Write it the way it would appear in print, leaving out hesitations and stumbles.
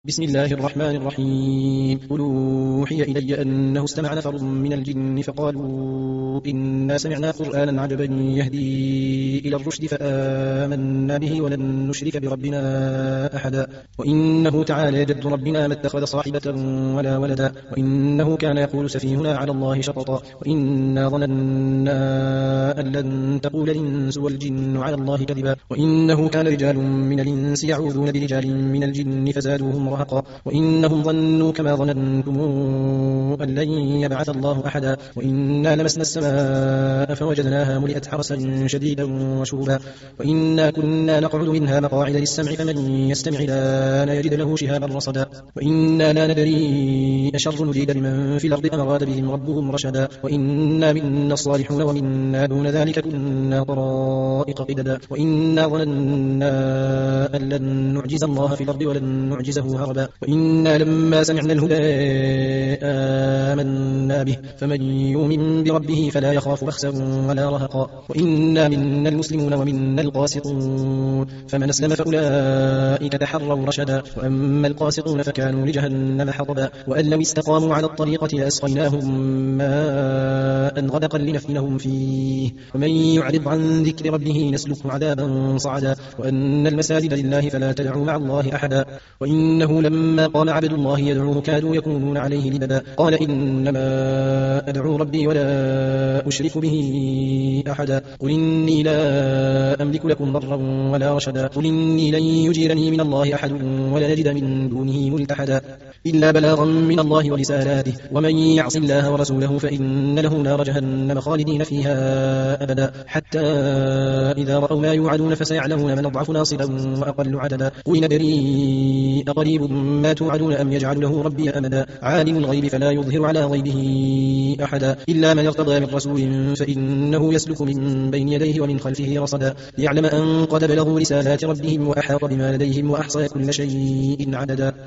بسم الله الرحمن الرحيم. قل أوحي إلي أنه استمع نفر من الجن فقالوا إنا سمعنا قرآنا عجبا يهدي إلى الرشد فآمنا به ولن نشرك بربنا أحدا وإنه تعالى جد ربنا ما اتخذ صاحبة ولا ولدا وإنه كان يقول سفيهنا على الله شططا وإنا ظننا أن لن تقول الإنس والجن على الله كذبا وإنه كان رجال من الإنس يعوذون برجال من الجن فزادوهم رهقا وإنهم ظنوا كما ظننتم أن لن يبعث الله أحدا وإنا لمسنا السماء فوجدناها ملئت حرسا شديدا وشهبا وإنا كنا نقعد منها مقاعد للسمع فمن يستمع الآن يجد له شهابا رصدا وإنا لا ندري أشر نريد بمن في الأرض أم أراد بهم ربهم رشدا وإنا منا الصالحون ومنا دون ذلك كنا طرائق قددا وإنا ظننا أن لن نعجز الله في الأرض ولن نعجزه هربا وإنا لما سمعنا الهدى آمنا به فمن يؤمن بربه فلا يخاف بخسا ولا رهقا وإنا منا المسلمون ومنا القاسطون فمن أسلم فأولئك تحروا رشدا وأما القاسطون فكانوا لجهنم حطبا وأن لو استقاموا على الطريقة لأسقيناهم ماء غدقا لنفتنهم فيه ومن يعرض عن ذكر ربه نسلكه عذابا صعدا وأن المساجد لله فلا تدعوا مع الله أحدا وإنه لما قال عبد الله يدعوه كادوا يكونون عليه لبدا قال إنما أدعو ربي ولا أشرك به أحدا قل إني لا أملك لكم ضرا ولا رشدا قل إني لن يجيرني من الله أحد ولا نجد من دونه ملتحدا إلا بلاغا من الله ورسالاته ومن يعص الله ورسوله فإن له نار جهنم خالدين فيها أبدا حتى إذا رأوا ما يوعدون فسيعلمون من أضعف ناصرا وأقل عددا قل ندري أقريب ما توعدون أم يجعل له ربي أمدا عالم الغيب فلا يظهر على غيبه أحدا إلا من ارتضى من رسول فإنه يسلك من بين يديه ومن خلفه رصدا ليعلم أن قد بلغوا رسالات ربهم وأحاط بما لديهم وأحصى كل شيء عددا.